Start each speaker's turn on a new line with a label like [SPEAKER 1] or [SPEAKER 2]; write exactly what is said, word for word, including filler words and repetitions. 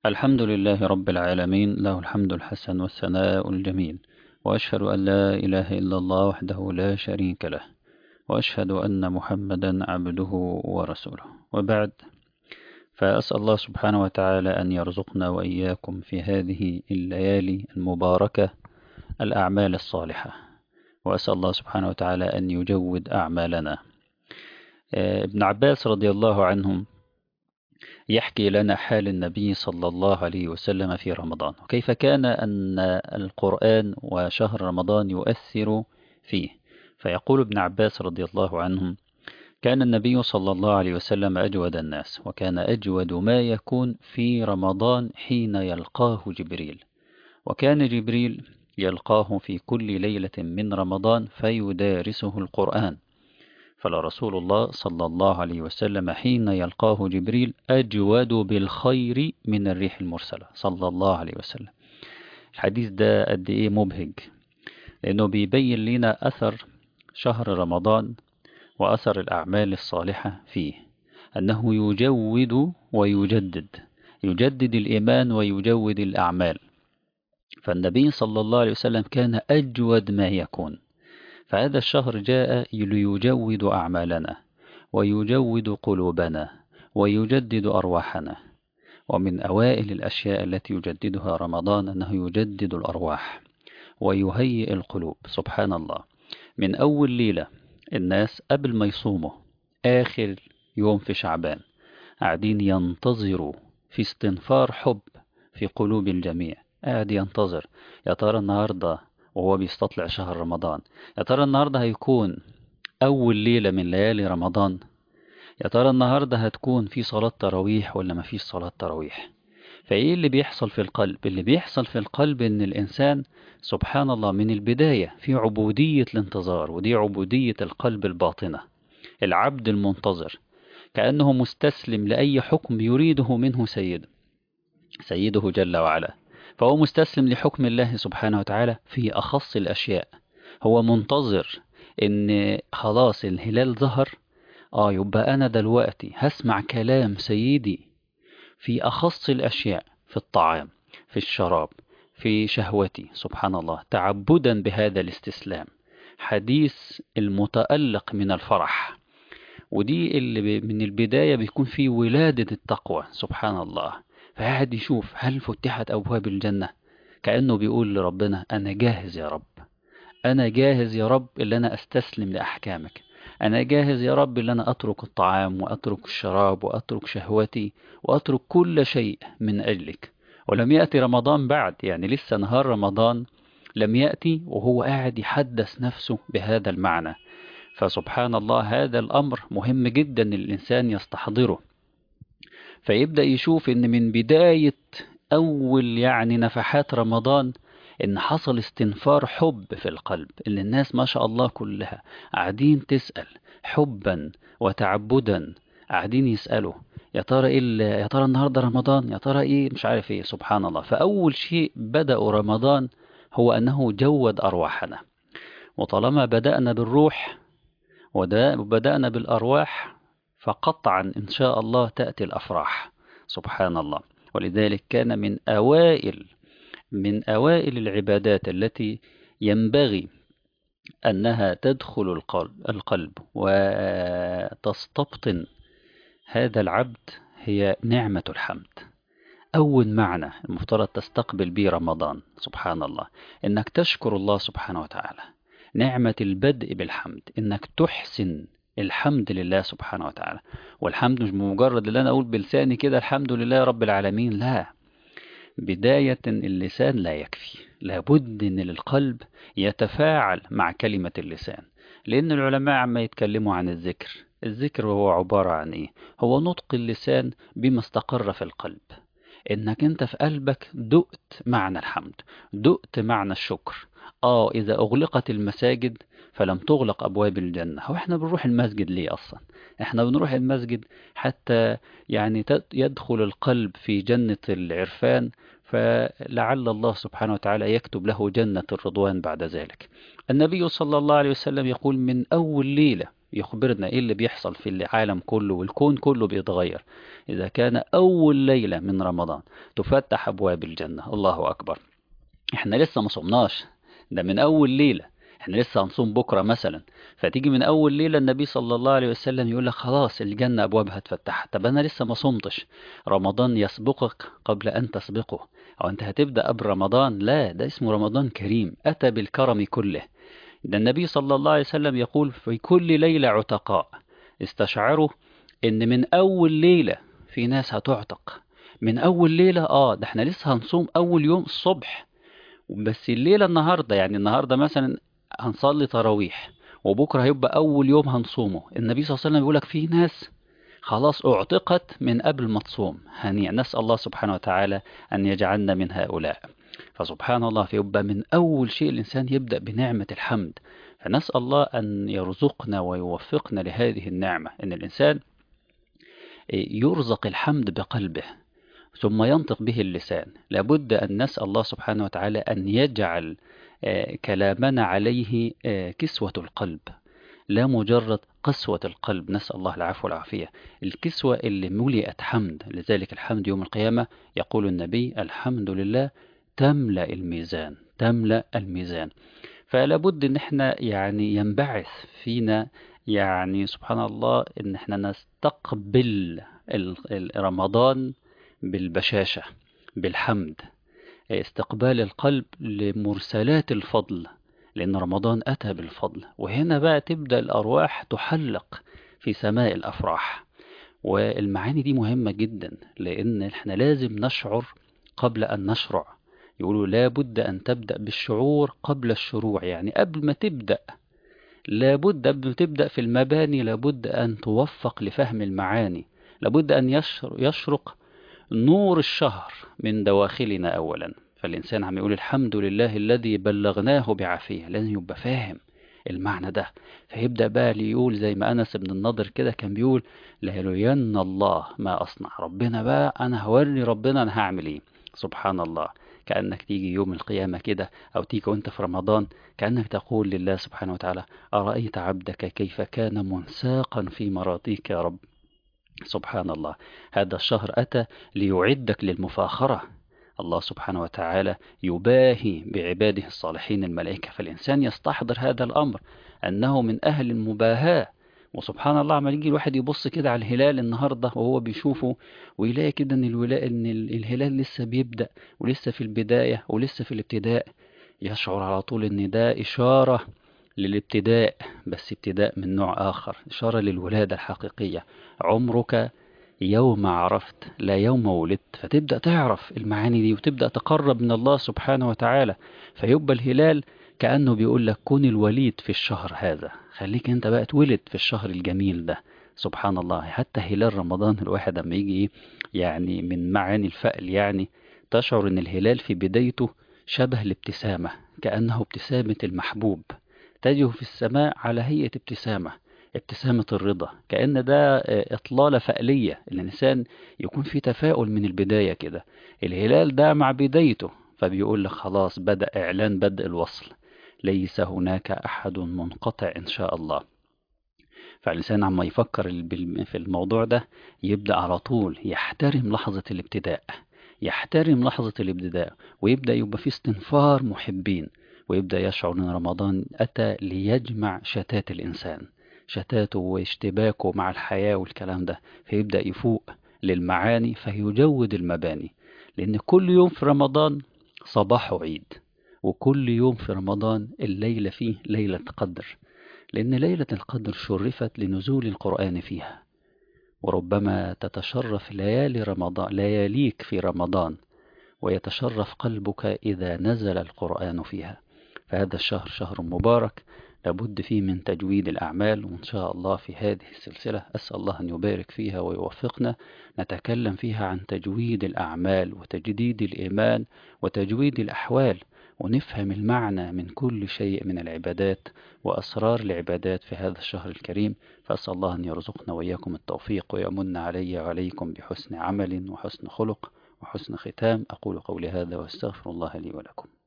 [SPEAKER 1] الحمد لله رب العالمين، له الحمد الحسن والثناء الجميل. وأشهد أن لا إله إلا الله وحده لا شريك له، وأشهد أن محمدا عبده ورسوله. وبعد، فأسأل الله سبحانه وتعالى أن يرزقنا وإياكم في هذه الليالي المباركة الأعمال الصالحة، وأسأل الله سبحانه وتعالى أن يجود أعمالنا. آه، ابن عباس رضي الله عنهم يحكي لنا حال النبي صلى الله عليه وسلم في رمضان، وكيف كان أن القرآن وشهر رمضان يؤثر فيه. فيقول ابن عباس رضي الله عنهم: كان النبي صلى الله عليه وسلم أجود الناس، وكان أجود ما يكون في رمضان حين يلقاه جبريل، وكان جبريل يلقاه في كل ليلة من رمضان فيدارسه القرآن. فلرسول الله صلى الله عليه وسلم حين يلقاه جبريل أجود بالخير من الريح المرسلة صلى الله عليه وسلم. الحديث ده قد إيه مبهج، لأنه بيبين لنا أثر شهر رمضان وأثر الأعمال الصالحة فيه، أنه يجود ويجدد، يجدد الإيمان ويجود الأعمال. فالنبي صلى الله عليه وسلم كان أجود ما يكون، فهذا الشهر جاء ليجود أعمالنا ويجود قلوبنا ويجدد أرواحنا. ومن أوائل الأشياء التي يجددها رمضان أنه يجدد الأرواح ويهيئ القلوب. سبحان الله، من أول ليلة الناس قبل ما يصوموا آخر يوم في شعبان قاعدين ينتظروا في استنفار حب في قلوب الجميع، قاعد ينتظر يا ترى النهاردة وهو بيستطلع شهر رمضان، يا ترى النهاردة هيكون أول ليلة من ليالي رمضان، يا ترى النهاردة هتكون في صلاة تراويح ولا ما فيش صلاة تراويح. فإيه اللي بيحصل في القلب؟ اللي بيحصل في القلب إن الإنسان سبحان الله من البداية في عبودية الانتظار، ودي عبودية القلب الباطنة، العبد المنتظر، كأنه مستسلم لأي حكم يريده منه سيد سيده جل وعلا. فهو مستسلم لحكم الله سبحانه وتعالى في أخص الأشياء. هو منتظر إن خلاص الهلال ظهر، آه يبقى أنا دلوقتي هسمع كلام سيدي في أخص الأشياء، في الطعام، في الشراب، في شهوتي. سبحان الله، تعبدا بهذا الاستسلام، حديث المتألق من الفرح. ودي اللي من البداية بيكون في ولادة التقوى. سبحان الله، فقاعد يشوف هل فتحت أبواب الجنة، كأنه بيقول لربنا أنا جاهز يا رب، أنا جاهز يا رب اللي أنا أستسلم لأحكامك، أنا جاهز يا رب اللي أنا أترك الطعام وأترك الشراب وأترك شهوتي وأترك كل شيء من أجلك. ولم يأتي رمضان بعد، يعني لسه نهار رمضان لم يأتي وهو قاعد يحدث نفسه بهذا المعنى. فسبحان الله، هذا الأمر مهم جدا الإنسان يستحضره، فيبدأ يشوف إن من بداية أول يعني نفحات رمضان إن حصل استنفار حب في القلب، إن الناس ما شاء الله كلها قاعدين تسأل حبا وتعبدا، قاعدين يسألوا يا ترى إيه ال- يا ترى النهارده رمضان، يا ترى إيه مش عارف إيه. سبحان الله، فأول شيء بدأوا رمضان هو أنه جود أرواحنا. وطالما بدأنا بالروح وده بدأنا بالأرواح، فقطعا إن شاء الله تأتي الأفراح. سبحان الله. ولذلك كان من أوائل من أوائل العبادات التي ينبغي أنها تدخل القلب, القلب وتستبطن هذا العبد هي نعمة الحمد. أول معنى المفترض تستقبل به رمضان سبحان الله إنك تشكر الله سبحانه وتعالى، نعمة البدء بالحمد، إنك تحسن الحمد لله سبحانه وتعالى. والحمد مش بمجرد اللي أنا أقول بلساني كده الحمد لله رب العالمين، لا، بداية اللسان لا يكفي، لابد أن القلب يتفاعل مع كلمة اللسان. لأن العلماء عما يتكلموا عن الذكر، الذكر هو عبارة عن إيه؟ هو نطق اللسان بما استقر في القلب، إنك أنت في قلبك دقت معنى الحمد، دقت معنى الشكر. آه إذا أغلقت المساجد فلم تغلق أبواب الجنة. هو إحنا بنروح المسجد ليه أصلا؟ إحنا بنروح المسجد حتى يعني تد- يدخل القلب في جنة العرفان، فلعل الله سبحانه وتعالى يكتب له جنة الرضوان بعد ذلك. النبي صلى الله عليه وسلم يقول من أول ليلة يخبرنا إيه اللي بيحصل في العالم كله والكون كله بيتغير إذا كان أول ليلة من رمضان تفتح أبواب الجنة. الله أكبر. احنا لسه ما صمناش، ده من أول ليلة. احنا لسه هنصوم بكرة مثلا، فتيجي من أول ليلة النبي صلى الله عليه وسلم يقول لك خلاص الجنة أبوابها اتفتحت. طب أنا لسه ما صمتش، رمضان يسبقك قبل أن تسبقه، أو أنت هتبدأ قبل رمضان؟ لا، ده اسمه رمضان كريم أتى بالكرم كله. ده النبي صلى الله عليه وسلم يقول في كل ليلة عتقاء. استشعروا إن من أول ليلة في ناس هتعتق. من أول ليلة آه ده احنا لسه هنصوم أول يوم الصبح، بس الليلة النهاردة يعني النهاردة مثلا هنصلي تراويح، وبكرة هيبقى أول يوم هنصومه. النبي صلى الله عليه وسلم بيقول لك في ناس خلاص اعتقت من قبل ما تصوم. هنيئا، نسأل الله سبحانه وتعالى أن يجعلنا من هؤلاء. فسبحان الله، فيبقى من أول شيء الإنسان يبدأ بنعمة الحمد. فنسأل الله أن يرزقنا ويوفقنا لهذه النعمة، أن الإنسان يرزق الحمد بقلبه ثم ينطق به اللسان. لابد أن نسأل الله سبحانه وتعالى أن يجعل كلامنا عليه كسوة القلب، لا مجرد قسوة القلب. نسأل الله العفو والعافية. الكسوة اللي ملئت حمد، لذلك الحمد يوم القيامة يقول النبي الحمد لله تملأ الميزان، تملأ الميزان. فلا بد ان احنا يعني ينبعث فينا يعني سبحان الله ان احنا نستقبل رمضان بالبشاشة، بالحمد، استقبال القلب لمرسلات الفضل، لأن رمضان أتى بالفضل. وهنا بقى تبدأ الأرواح تحلق في سماء الأفراح. والمعاني دي مهمة جدا، لأن احنا لازم نشعر قبل أن نشرع. يقولوا لا بد أن تبدأ بالشعور قبل الشروع، يعني قبل ما تبدأ لابد قبل ما تبدأ في المباني لابد أن توفق لفهم المعاني. لابد أن يشرق نور الشهر من دواخلنا أولا. فالإنسان عم يقول الحمد لله الذي بلغناه بعافية، لازم يبقى فاهم المعنى ده. فيبدأ بقى ليقول زي ما أنس بن النضر كده كان بيقول ليرين الله ما أصنع. ربنا بقى أنا هوري ربنا أنا هعمل إيه. سبحان الله. كأنك تيجي يوم القيامة كده أو تيجي وانت في رمضان كأنك تقول لله سبحانه وتعالى أرأيت عبدك كيف كان منساقا في مراضيك يا رب. سبحان الله. هذا الشهر أتى ليعدك للمفاخرة. الله سبحانه وتعالى يباهي بعباده الصالحين الملائكة، فالإنسان يستحضر هذا الأمر أنه من أهل المباهاة. وسبحان الله عمال يجي الواحد يبص كده على الهلال النهاردة وهو بيشوفه ويلاقي كده أن, الولا... إن الهلال لسه بيبدأ ولسه في البداية ولسه في الابتداء، يشعر على طول أن ده إشارة للابتداء، بس ابتداء من نوع آخر، إشارة للولادة الحقيقية. عمرك يوم عرفت لا يوم ولدت. فتبدأ تعرف المعاني دي وتبدأ تقرب من الله سبحانه وتعالى. فيبقى الهلال كأنه بيقول لك كن الوليد في الشهر هذا، خليك انت بقى تولد في الشهر الجميل ده. سبحان الله. حتى هلال رمضان الواحد لما يجي يعني من معاني الفأل يعني تشعر ان الهلال في بدايته شبه الابتسامة، كأنه ابتسامة المحبوب تجه في السماء على هيئة ابتسامة، ابتسامة الرضا. كأن ده إطلالة فألية، الإنسان يكون في تفاؤل من البداية كده. الهلال ده مع بدايته فبيقول لك خلاص بدأ إعلان بدء الوصل، ليس هناك أحد منقطع إن شاء الله. فالإنسان عما يفكر في الموضوع ده يبدأ على طول يحترم لحظة الابتداء، يحترم لحظة الابتداء، ويبدأ يبقى في استنفار محبين، ويبدأ يشعر أن رمضان أتى ليجمع شتات الإنسان، شتاته واشتباكه مع الحياة والكلام ده. فيبدأ يفوق للمعاني فيجود المباني. لأن كل يوم في رمضان صباحه عيد، وكل يوم في رمضان الليلة فيه ليلة قدر، لأن ليلة القدر شرفت لنزول القرآن فيها. وربما تتشرف ليالي رمضان لياليك في رمضان ويتشرف قلبك إذا نزل القرآن فيها. فهذا الشهر شهر مبارك لابد فيه من تجويد الأعمال. وإن شاء الله في هذه السلسلة أسأل الله أن يبارك فيها ويوفقنا، نتكلم فيها عن تجويد الأعمال وتجديد الإيمان وتجويد الأحوال، ونفهم المعنى من كل شيء من العبادات وأسرار العبادات في هذا الشهر الكريم. فأسأل الله أن يرزقنا وإياكم التوفيق ويمن علي وعليكم بحسن عمل وحسن خلق وحسن ختام. أقول قولي هذا وأستغفر الله لي ولكم.